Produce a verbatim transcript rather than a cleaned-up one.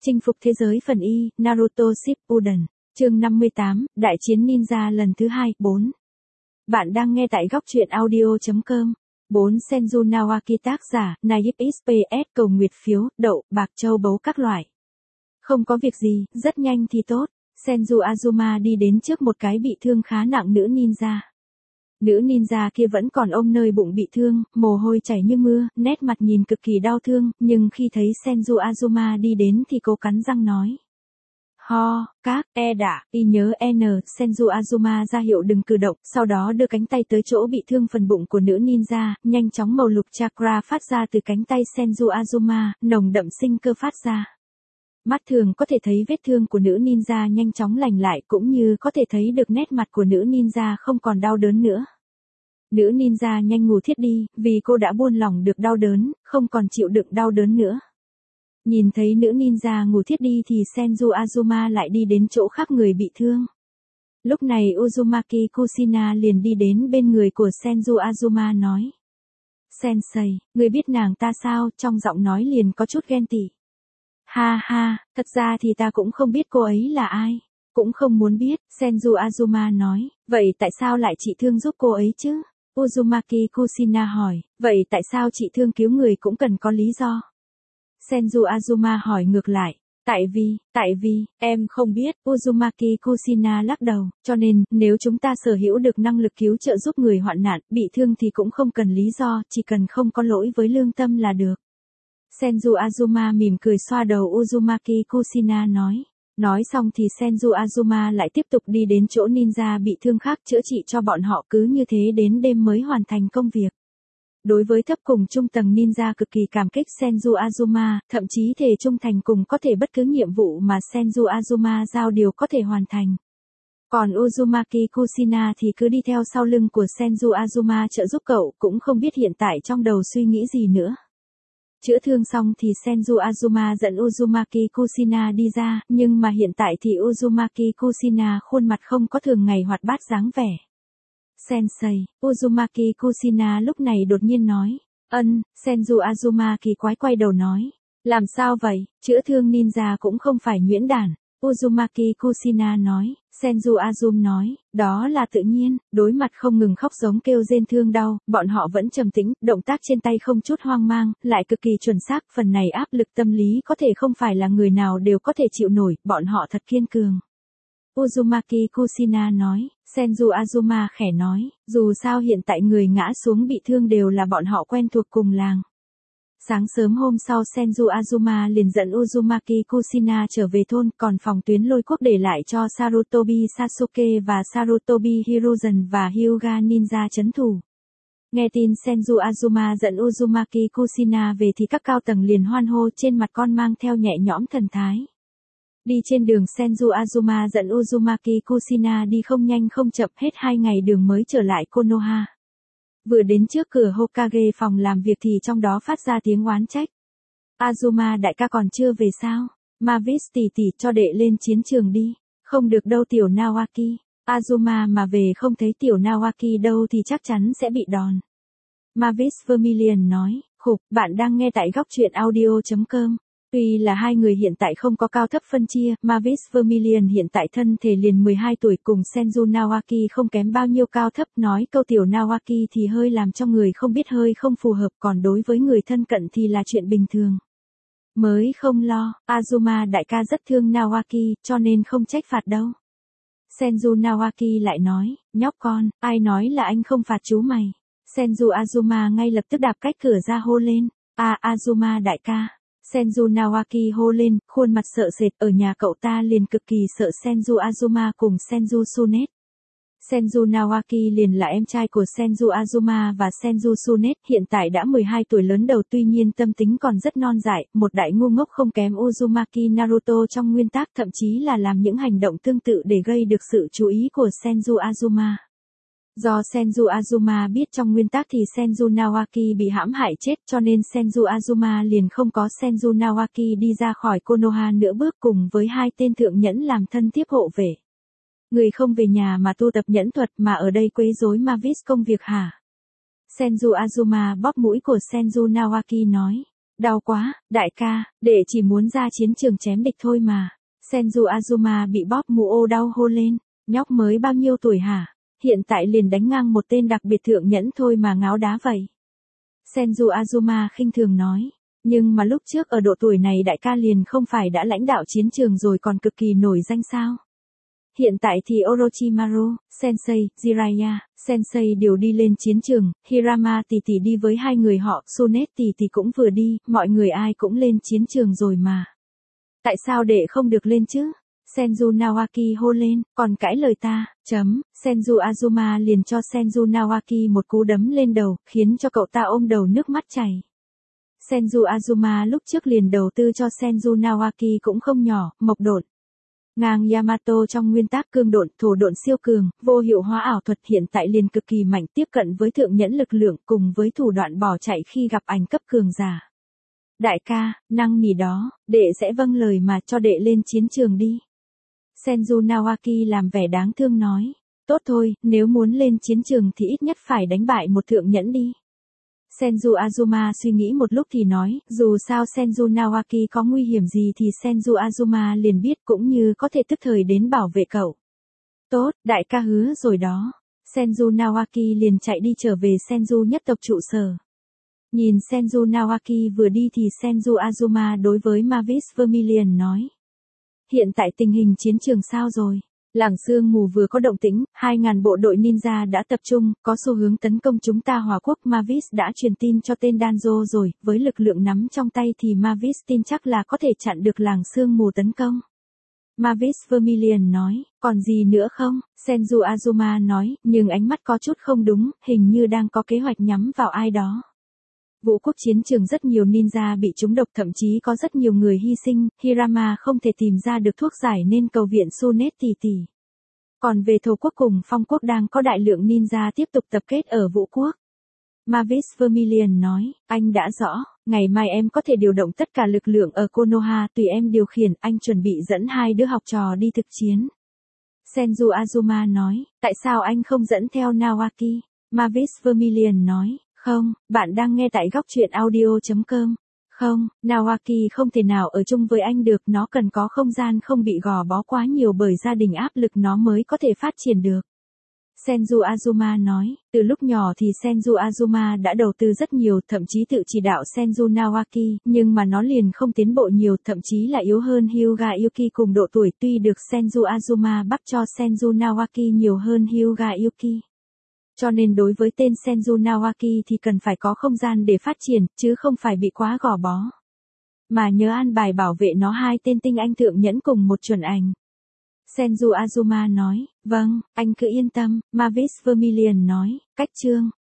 Chinh phục thế giới phần Y, Naruto Shippuden, chương năm mươi tám, Đại chiến ninja lần thứ hai, bốn. Bạn đang nghe tại góc truyện audio chấm com. bốn. Senju Nawaki tác giả, Naip ích pê ét cầu nguyệt phiếu, đậu, bạc châu báu các loại. Không có việc gì, rất nhanh thì tốt. Senju Azuma đi đến trước một cái bị thương khá nặng nữ ninja. Nữ ninja kia vẫn còn ôm nơi bụng bị thương, mồ hôi chảy như mưa, nét mặt nhìn cực kỳ đau thương, nhưng khi thấy Senju Azuma đi đến thì cô cắn răng nói. Ho, các, e đã, y nhớ N, Senju Azuma ra hiệu đừng cử động, sau đó đưa cánh tay tới chỗ bị thương phần bụng của nữ ninja, nhanh chóng màu lục chakra phát ra từ cánh tay Senju Azuma, nồng đậm sinh cơ phát ra. Mắt thường có thể thấy vết thương của nữ ninja nhanh chóng lành lại cũng như có thể thấy được nét mặt của nữ ninja không còn đau đớn nữa. Nữ ninja nhanh ngủ thiếp đi, vì cô đã buông lỏng được đau đớn, không còn chịu đựng đau đớn nữa. Nhìn thấy nữ ninja ngủ thiếp đi thì Senju Azuma lại đi đến chỗ khác người bị thương. Lúc này Uzumaki Kushina liền đi đến bên người của Senju Azuma nói. Sensei, người biết nàng ta sao? Trong giọng nói liền có chút ghen tị. Ha ha, thật ra thì ta cũng không biết cô ấy là ai. Cũng không muốn biết, Senju Azuma nói. Vậy tại sao lại chị thương giúp cô ấy chứ? Uzumaki Kushina hỏi. Vậy tại sao chị thương cứu người cũng cần có lý do? Senju Azuma hỏi ngược lại. Tại vì, tại vì, em không biết, Uzumaki Kushina lắc đầu, cho nên, nếu chúng ta sở hữu được năng lực cứu trợ giúp người hoạn nạn, bị thương thì cũng không cần lý do, chỉ cần không có lỗi với lương tâm là được. Senju Azuma mỉm cười xoa đầu Uzumaki Kushina nói. Nói xong thì Senju Azuma lại tiếp tục đi đến chỗ ninja bị thương khác chữa trị cho bọn họ, cứ như thế đến đêm mới hoàn thành công việc. Đối với thấp cùng trung tầng ninja cực kỳ cảm kích Senju Azuma, thậm chí thể trung thành cùng có thể bất cứ nhiệm vụ mà Senju Azuma giao đều có thể hoàn thành. Còn Uzumaki Kushina thì cứ đi theo sau lưng của Senju Azuma trợ giúp cậu, cũng không biết hiện tại trong đầu suy nghĩ gì nữa. Chữa thương xong thì Senju Azuma dẫn Uzumaki Kushina đi ra, nhưng mà hiện tại thì Uzumaki Kushina khuôn mặt không có thường ngày hoạt bát dáng vẻ. Sensei, Uzumaki Kushina lúc này đột nhiên nói. Ân, Senju Azuma kỳ quái quay đầu nói. Làm sao vậy, chữa thương ninja cũng không phải nhuyễn đản. Uzumaki Kushina nói. Senju Azum nói, đó là tự nhiên, đối mặt không ngừng khóc giống kêu rên thương đau, bọn họ vẫn trầm tĩnh, động tác trên tay không chút hoang mang, lại cực kỳ chuẩn xác, phần này áp lực tâm lý có thể không phải là người nào đều có thể chịu nổi, bọn họ thật kiên cường. Uzumaki Kushina nói, Senju Azuma khẽ nói, dù sao hiện tại người ngã xuống bị thương đều là bọn họ quen thuộc cùng làng. Sáng sớm hôm sau Senju Azuma liền dẫn Uzumaki Kushina trở về thôn, còn phòng tuyến lôi quốc để lại cho Sarutobi Sasuke và Sarutobi Hiruzen và Hyuga Ninja trấn thủ. Nghe tin Senju Azuma dẫn Uzumaki Kushina về thì các cao tầng liền hoan hô, trên mặt con mang theo nhẹ nhõm thần thái. Đi trên đường Senju Azuma dẫn Uzumaki Kushina đi không nhanh không chậm, hết hai ngày đường mới trở lại Konoha. Vừa đến trước cửa Hokage phòng làm việc thì trong đó phát ra tiếng oán trách. Azuma đại ca còn chưa về sao? Mavis tỷ tỷ cho đệ lên chiến trường đi. Không được đâu tiểu Nawaki. Azuma mà về không thấy tiểu Nawaki đâu thì chắc chắn sẽ bị đòn. Mavis Vermilion nói, khục, bạn đang nghe tại góc truyện audio chấm com. Tuy là hai người hiện tại không có cao thấp phân chia, Mavis Vermilion hiện tại thân thể liền mười hai tuổi cùng Senju Nawaki không kém bao nhiêu cao thấp, nói câu tiểu Nawaki thì hơi làm cho người không biết hơi không phù hợp, còn đối với người thân cận thì là chuyện bình thường. Mới không lo, Azuma đại ca rất thương Nawaki, cho nên không trách phạt đâu. Senju Nawaki lại nói, nhóc con, ai nói là anh không phạt chú mày. Senju Azuma ngay lập tức đạp cách cửa ra hô lên, à Azuma đại ca. Senju Nawaki hô lên, khuôn mặt sợ sệt, ở nhà cậu ta liền cực kỳ sợ Senju Azuma cùng Senju Tsunet. Senju Nawaki liền là em trai của Senju Azuma và Senju Tsunet, hiện tại đã mười hai tuổi lớn đầu, tuy nhiên tâm tính còn rất non dại, một đại ngu ngốc không kém Uzumaki Naruto trong nguyên tắc, thậm chí là làm những hành động tương tự để gây được sự chú ý của Senju Azuma. Do Senju Azuma biết trong nguyên tắc thì Senju Nawaki bị hãm hại chết, cho nên Senju Azuma liền không có Senju Nawaki đi ra khỏi Konoha nữa, bước cùng với hai tên thượng nhẫn làm thân tiếp hộ vệ. Người không về nhà mà tu tập nhẫn thuật mà ở đây quấy rối Mavis công việc hả? Senju Azuma bóp mũi của Senju Nawaki nói. Đau quá, đại ca, đệ chỉ muốn ra chiến trường chém địch thôi mà. Senju Azuma bị bóp mù ô đau hô lên, nhóc mới bao nhiêu tuổi hả? Hiện tại liền đánh ngang một tên đặc biệt thượng nhẫn thôi mà ngáo đá vậy. Senju Azuma khinh thường nói, nhưng mà lúc trước ở độ tuổi này đại ca liền không phải đã lãnh đạo chiến trường rồi còn cực kỳ nổi danh sao? Hiện tại thì Orochimaru, Sensei, Jiraiya, Sensei đều đi lên chiến trường, Hirama tỷ tỷ đi với hai người họ, Tsunet tỷ tỷ cũng vừa đi, mọi người ai cũng lên chiến trường rồi mà. Tại sao đệ không được lên chứ? Senju Nawaki hô lên, còn cãi lời ta, chấm, Senju Azuma liền cho Senju Nawaki một cú đấm lên đầu, khiến cho cậu ta ôm đầu nước mắt chảy. Senju Azuma lúc trước liền đầu tư cho Senju Nawaki cũng không nhỏ, mộc độn. Ngang Yamato trong nguyên tắc cương độn, thổ độn siêu cường, vô hiệu hóa ảo thuật hiện tại liền cực kỳ mạnh tiếp cận với thượng nhẫn lực lượng cùng với thủ đoạn bỏ chạy khi gặp ảnh cấp cường giả. Đại ca, năng nỉ đó, đệ sẽ vâng lời mà cho đệ lên chiến trường đi. Senju Nawaki làm vẻ đáng thương nói, tốt thôi, nếu muốn lên chiến trường thì ít nhất phải đánh bại một thượng nhẫn đi. Senju Azuma suy nghĩ một lúc thì nói, dù sao Senju Nawaki có nguy hiểm gì thì Senju Azuma liền biết cũng như có thể tức thời đến bảo vệ cậu. Tốt, đại ca hứa rồi đó. Senju Nawaki liền chạy đi trở về Senju nhất tộc trụ sở. Nhìn Senju Nawaki vừa đi thì Senju Azuma đối với Mavis Vermilion nói. Hiện tại tình hình chiến trường sao rồi? Làng sương mù vừa có động tĩnh, hai ngàn bộ đội ninja đã tập trung, có xu hướng tấn công chúng ta Hòa quốc. Mavis đã truyền tin cho tên Danzo rồi, với lực lượng nắm trong tay thì Mavis tin chắc là có thể chặn được làng sương mù tấn công. Mavis Vermilion nói, còn gì nữa không? Senju Azuma nói, nhưng ánh mắt có chút không đúng, hình như đang có kế hoạch nhắm vào ai đó. Vũ quốc chiến trường rất nhiều ninja bị trúng độc thậm chí có rất nhiều người hy sinh, Hirama không thể tìm ra được thuốc giải nên cầu viện Tsunet tỷ tỷ. Còn về Thổ quốc cùng Phong quốc đang có đại lượng ninja tiếp tục tập kết ở Vũ quốc. Mavis Vermilion nói, anh đã rõ, ngày mai em có thể điều động tất cả lực lượng ở Konoha tùy em điều khiển, anh chuẩn bị dẫn hai đứa học trò đi thực chiến. Senju Azuma nói, tại sao anh không dẫn theo Nawaki? Mavis Vermilion nói, không, bạn đang nghe tại góc truyện audio chấm com. Không, Nawaki không thể nào ở chung với anh được, nó cần có không gian không bị gò bó quá nhiều bởi gia đình áp lực nó mới có thể phát triển được. Senju Azuma nói, từ lúc nhỏ thì Senju Azuma đã đầu tư rất nhiều, thậm chí tự chỉ đạo Senju Nawaki, nhưng mà nó liền không tiến bộ nhiều, thậm chí là yếu hơn Hyuga Yuki cùng độ tuổi, tuy được Senju Azuma bắt cho Senju Nawaki nhiều hơn Hyuga Yuki. Cho nên đối với tên Senju Nawaki thì cần phải có không gian để phát triển, chứ không phải bị quá gò bó. Mà nhớ an bài bảo vệ nó hai tên tinh anh thượng nhẫn cùng một chuẩn ảnh. Senju Azuma nói, vâng, anh cứ yên tâm, Mavis Vermilion nói, cách chương.